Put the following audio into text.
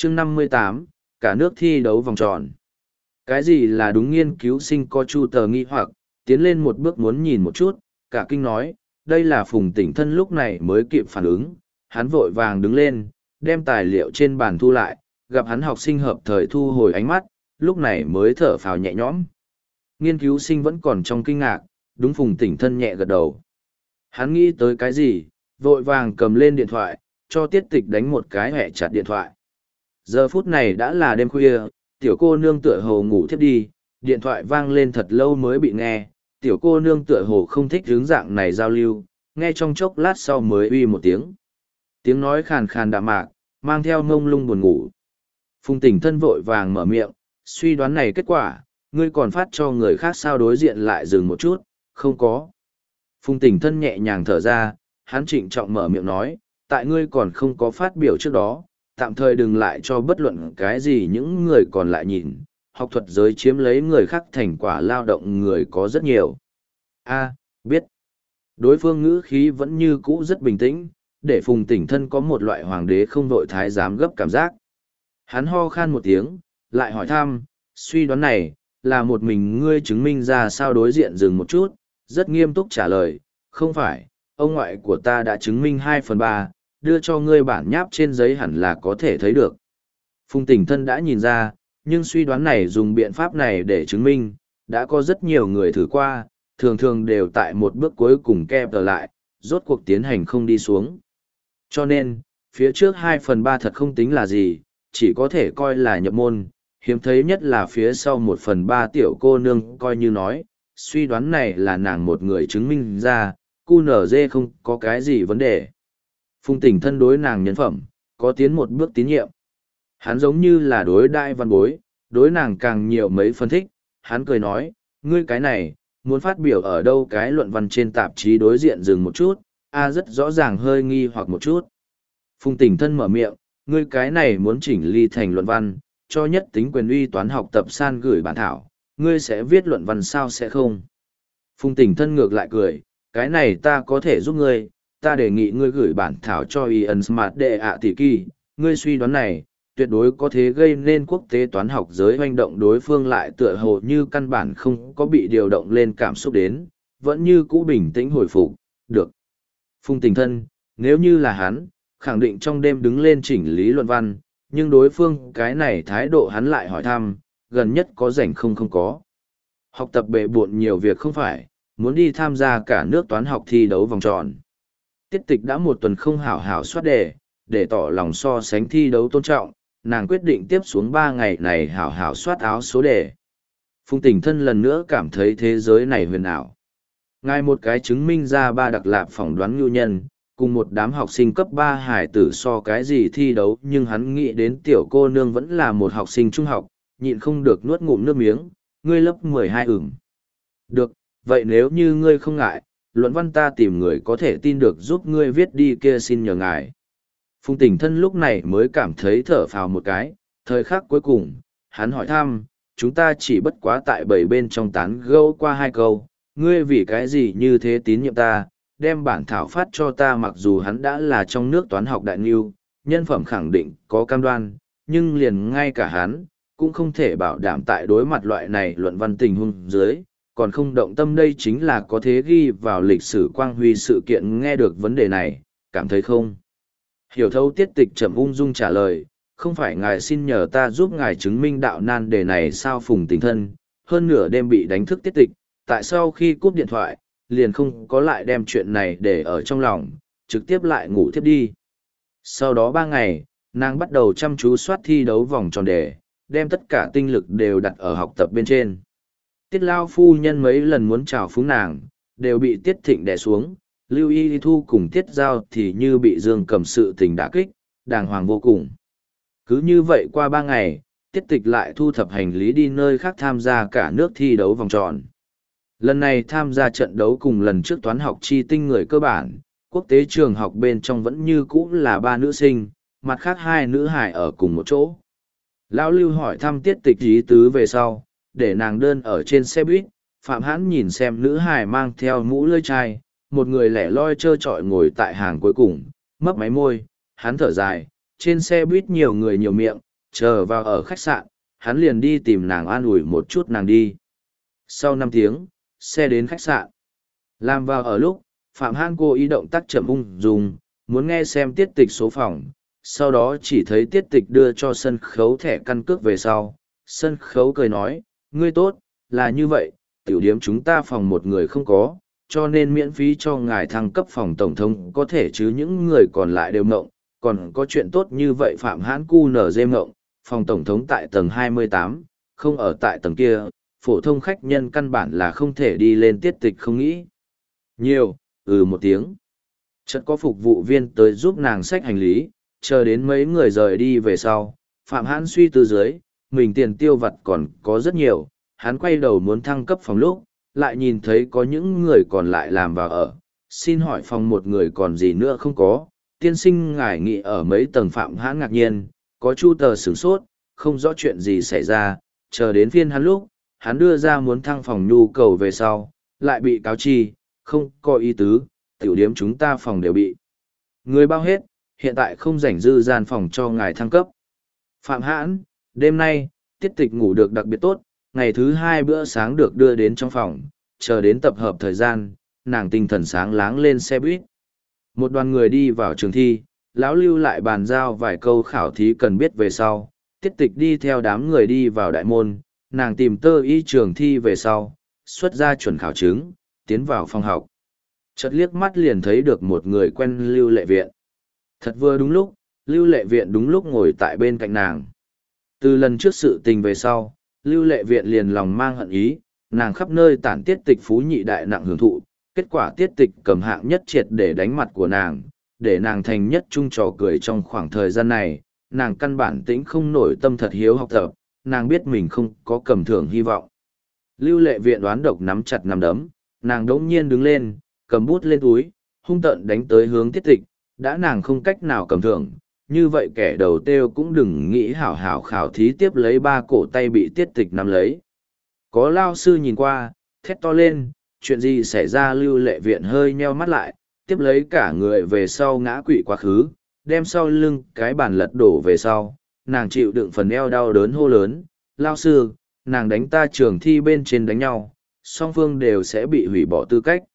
chương 58, cả nước thi đấu vòng tròn. Cái gì là đúng? Nghiên cứu sinh có chu tờ nghi hoặc, tiến lên một bước muốn nhìn một chút, cả kinh nói, đây là Phùng Tỉnh Thân lúc này mới kịp phản ứng, hắn vội vàng đứng lên, đem tài liệu trên bàn thu lại, gặp hắn học sinh hợp thời thu hồi ánh mắt, lúc này mới thở phào nhẹ nhõm. Nghiên cứu sinh vẫn còn trong kinh ngạc, đúng. Phùng Tỉnh Thân nhẹ gật đầu. Hắn nghĩ tới cái gì, vội vàng cầm lên điện thoại, cho Tiết Tịch đánh một cái hẹ chặt điện thoại. Giờ phút này đã là đêm khuya, tiểu cô nương tựa hồ ngủ thiếp đi, điện thoại vang lên thật lâu mới bị nghe, tiểu cô nương tựa hồ không thích hướng dạng này giao lưu, nghe trong chốc lát sau mới uy một tiếng. Tiếng nói khàn khàn đạm mạc, mang theo mông lung buồn ngủ. Phùng Tỉnh Thân vội vàng mở miệng, suy đoán này kết quả, ngươi còn phát cho người khác sao? Đối diện lại dừng một chút, không có. Phùng Tỉnh Thân nhẹ nhàng thở ra, hắn trịnh trọng mở miệng nói, tại ngươi còn không có phát biểu trước đó, tạm thời đừng lại cho bất luận cái gì những người còn lại nhìn, học thuật giới chiếm lấy người khác thành quả lao động người có rất nhiều. A, biết. Đối phương ngữ khí vẫn như cũ rất bình tĩnh, để Phùng Tỉnh Thân có một loại hoàng đế không vội thái giám gấp cảm giác. Hắn ho khan một tiếng, lại hỏi thăm, suy đoán này, là một mình ngươi chứng minh ra sao? Đối diện dừng một chút, rất nghiêm túc trả lời, không phải, ông ngoại của ta đã chứng minh 2/3, đưa cho ngươi bản nháp trên giấy hẳn là có thể thấy được. Phùng Tỉnh Thân đã nhìn ra, nhưng suy đoán này dùng biện pháp này để chứng minh, đã có rất nhiều người thử qua, thường thường đều tại một bước cuối cùng kẹp lại, rốt cuộc tiến hành không đi xuống. Cho nên, phía trước 2/3 thật không tính là gì, chỉ có thể coi là nhập môn, hiếm thấy nhất là phía sau 1/3 tiểu cô nương coi như nói, suy đoán này là nàng một người chứng minh ra, QNZ không có cái gì vấn đề. Phùng Tỉnh Thân đối nàng nhân phẩm, có tiến một bước tín nhiệm. Hắn giống như là đối đại văn bối, đối nàng càng nhiều mấy phân thích, hắn cười nói, ngươi cái này, muốn phát biểu ở đâu? Cái luận văn trên tạp chí đối diện dừng một chút, rất rõ ràng hơi nghi hoặc một chút. Phùng Tỉnh Thân mở miệng, ngươi cái này muốn chỉnh ly thành luận văn, cho nhất tính quyền uy toán học tập san gửi bản thảo, ngươi sẽ viết luận văn sao? Sẽ không. Phùng Tỉnh Thân ngược lại cười, cái này ta có thể giúp ngươi, ta đề nghị ngươi gửi bản thảo cho Ian Smart đệ ạ tỷ kỳ, ngươi suy đoán này, tuyệt đối có thể gây nên quốc tế toán học giới hoành động. Đối phương lại tựa hồ như căn bản không có bị điều động lên cảm xúc đến, vẫn như cũ bình tĩnh hồi phục, được. Phùng Tỉnh Thân, nếu như là hắn, khẳng định trong đêm đứng lên chỉnh lý luận văn, nhưng đối phương cái này thái độ hắn lại hỏi thăm, gần nhất có rảnh không? Không có. Học tập bệ bộn nhiều việc không phải, muốn đi tham gia cả nước toán học thi đấu vòng tròn. Tiết Tịch đã một tuần không hảo hảo soát đề, để tỏ lòng so sánh thi đấu tôn trọng, nàng quyết định tiếp xuống 3 ngày này hảo hảo soát áo số đề. Phùng Tỉnh Thân lần nữa cảm thấy thế giới này huyền ảo. Ngài một cái chứng minh ra 3 đặc lạp phỏng đoán nhu nhân, cùng một đám học sinh cấp 3 hải tử so cái gì thi đấu, nhưng hắn nghĩ đến tiểu cô nương vẫn là một học sinh trung học, nhịn không được nuốt ngụm nước miếng, ngươi lớp 12 ửng. Được, vậy nếu như ngươi không ngại, luận văn ta tìm người có thể tin được giúp ngươi viết đi kia, xin nhờ ngài. Phùng Tỉnh Thân lúc này mới cảm thấy thở phào một cái, thời khắc cuối cùng, hắn hỏi thăm, chúng ta chỉ bất quá tại 7 bên trong tán gẫu qua 2 câu, ngươi vì cái gì như thế tín nhiệm ta, đem bản thảo phát cho ta? Mặc dù hắn đã là trong nước toán học đại ngưu, nhân phẩm khẳng định có cam đoan, nhưng liền ngay cả hắn, cũng không thể bảo đảm tại đối mặt loại này luận văn tình huống dưới, còn không động tâm. Đây chính là có thể ghi vào lịch sử quang huy sự kiện. Nghe được vấn đề này, cảm thấy không hiểu thấu. Tiết Tịch chậm ung dung trả lời, không phải ngài xin nhờ ta giúp ngài chứng minh đạo nan đề này sao? Phùng Tỉnh Thân hơn nửa đêm bị đánh thức Tiết Tịch, tại sau khi cúp điện thoại, liền không có lại đem chuyện này để ở trong lòng, trực tiếp lại ngủ thiếp đi. Sau đó 3 ngày, nàng bắt đầu chăm chú soát thi đấu vòng tròn đề, đem tất cả tinh lực đều đặt ở học tập bên trên. Tiết lao phu nhân mấy lần muốn chào phúng nàng, đều bị Tiết Thịnh đè xuống. Lưu Y Thu cùng Tiết Giao thì như bị Dương Cầm sự tình đả kích, đàng hoàng vô cùng. Cứ như vậy qua 3 ngày, Tiết Tịch lại thu thập hành lý đi nơi khác tham gia cả nước thi đấu vòng tròn. Lần này tham gia trận đấu cùng lần trước toán học chi tinh người cơ bản, quốc tế trường học bên trong vẫn như cũ là 3 nữ sinh, mặt khác 2 nữ hải ở cùng một chỗ. Lão Lưu hỏi thăm Tiết Tịch ý tứ về sau, để nàng đơn ở trên xe buýt. Phạm Hãn nhìn xem nữ hải mang theo mũ lưỡi chai, một người lẻ loi trơ trọi ngồi tại hàng cuối cùng, mấp máy môi, hắn thở dài, trên xe buýt nhiều người nhiều miệng, chờ vào ở khách sạn, hắn liền đi tìm nàng an ủi một chút nàng đi. Sau 5 tiếng, xe đến khách sạn. Làm vào ở lúc, Phạm Hãn cố ý động tác chậm ung dung, muốn nghe xem tiết tịch số phòng, sau đó chỉ thấy tiết tịch đưa cho sân khấu thẻ căn cước về sau. Sân khấu cười nói, ngươi tốt, là như vậy, tiểu điếm chúng ta phòng một người không có, cho nên miễn phí cho ngài thăng cấp phòng tổng thống có thể chứ những người còn lại đều mộng, còn có chuyện tốt như vậy Phạm Hãn cu nở dê mộng, phòng tổng thống tại tầng 28, không ở tại tầng kia, phổ thông khách nhân căn bản là không thể đi lên tiết tịch không nghĩ. Nhiều, một tiếng. Chợt có phục vụ viên tới giúp nàng xách hành lý, chờ đến mấy người rời đi về sau, Phạm Hãn suy tư dưới, mình tiền tiêu vặt còn có rất nhiều, hắn quay đầu muốn thăng cấp phòng lúc, lại nhìn thấy có những người còn lại làm vào ở, xin hỏi phòng một người còn gì nữa không có, tiên sinh ngài nghĩ ở mấy tầng. Phạm Hãn ngạc nhiên, có chu tờ sửng sốt, không rõ chuyện gì xảy ra, chờ đến phiên hắn lúc, hắn đưa ra muốn thăng phòng nhu cầu về sau, lại bị cáo chi, không có ý tứ, tiểu điếm chúng ta phòng đều bị người bao hết, hiện tại không rảnh dư gian phòng cho ngài thăng cấp. Phạm Hãn, đêm nay, tiết tịch ngủ được đặc biệt tốt, ngày thứ 2 bữa sáng được đưa đến trong phòng, chờ đến tập hợp thời gian, nàng tinh thần sáng láng lên xe buýt. Một đoàn người đi vào trường thi, lão Lưu lại bàn giao vài câu khảo thí cần biết về sau, tiết tịch đi theo đám người đi vào đại môn, nàng tìm tơ y trường thi về sau, xuất ra chuẩn khảo chứng, tiến vào phòng học. Chợt liếc mắt liền thấy được một người quen Lưu Lệ Viện. Thật vừa đúng lúc, Lưu Lệ Viện đúng lúc ngồi tại bên cạnh nàng. Từ lần trước sự tình về sau, Lưu Lệ Viện liền lòng mang hận ý, nàng khắp nơi tản tiết tịch phú nhị đại nặng hưởng thụ, kết quả tiết tịch cầm hạng nhất triệt để đánh mặt của nàng, để nàng thành nhất trung trò cười trong khoảng thời gian này, nàng căn bản tĩnh không nổi tâm thật hiếu học tập, nàng biết mình không có cầm thưởng hy vọng. Lưu Lệ Viện đoán độc nắm chặt nắm đấm, nàng đống nhiên đứng lên, cầm bút lên túi, hung tợn đánh tới hướng tiết tịch, đã nàng không cách nào cầm thưởng, như vậy kẻ đầu têu cũng đừng nghĩ hảo hảo khảo thí tiếp lấy 3 cổ tay bị tiết tịch nắm lấy. Có lao sư nhìn qua, thét to lên, chuyện gì xảy ra. Lưu Lệ Viện hơi nheo mắt lại, tiếp lấy cả người về sau ngã quỵ quá khứ, đem sau lưng cái bàn lật đổ về sau, nàng chịu đựng phần eo đau đớn hô lớn, lao sư, nàng đánh ta trường thi bên trên đánh nhau, song phương đều sẽ bị hủy bỏ tư cách.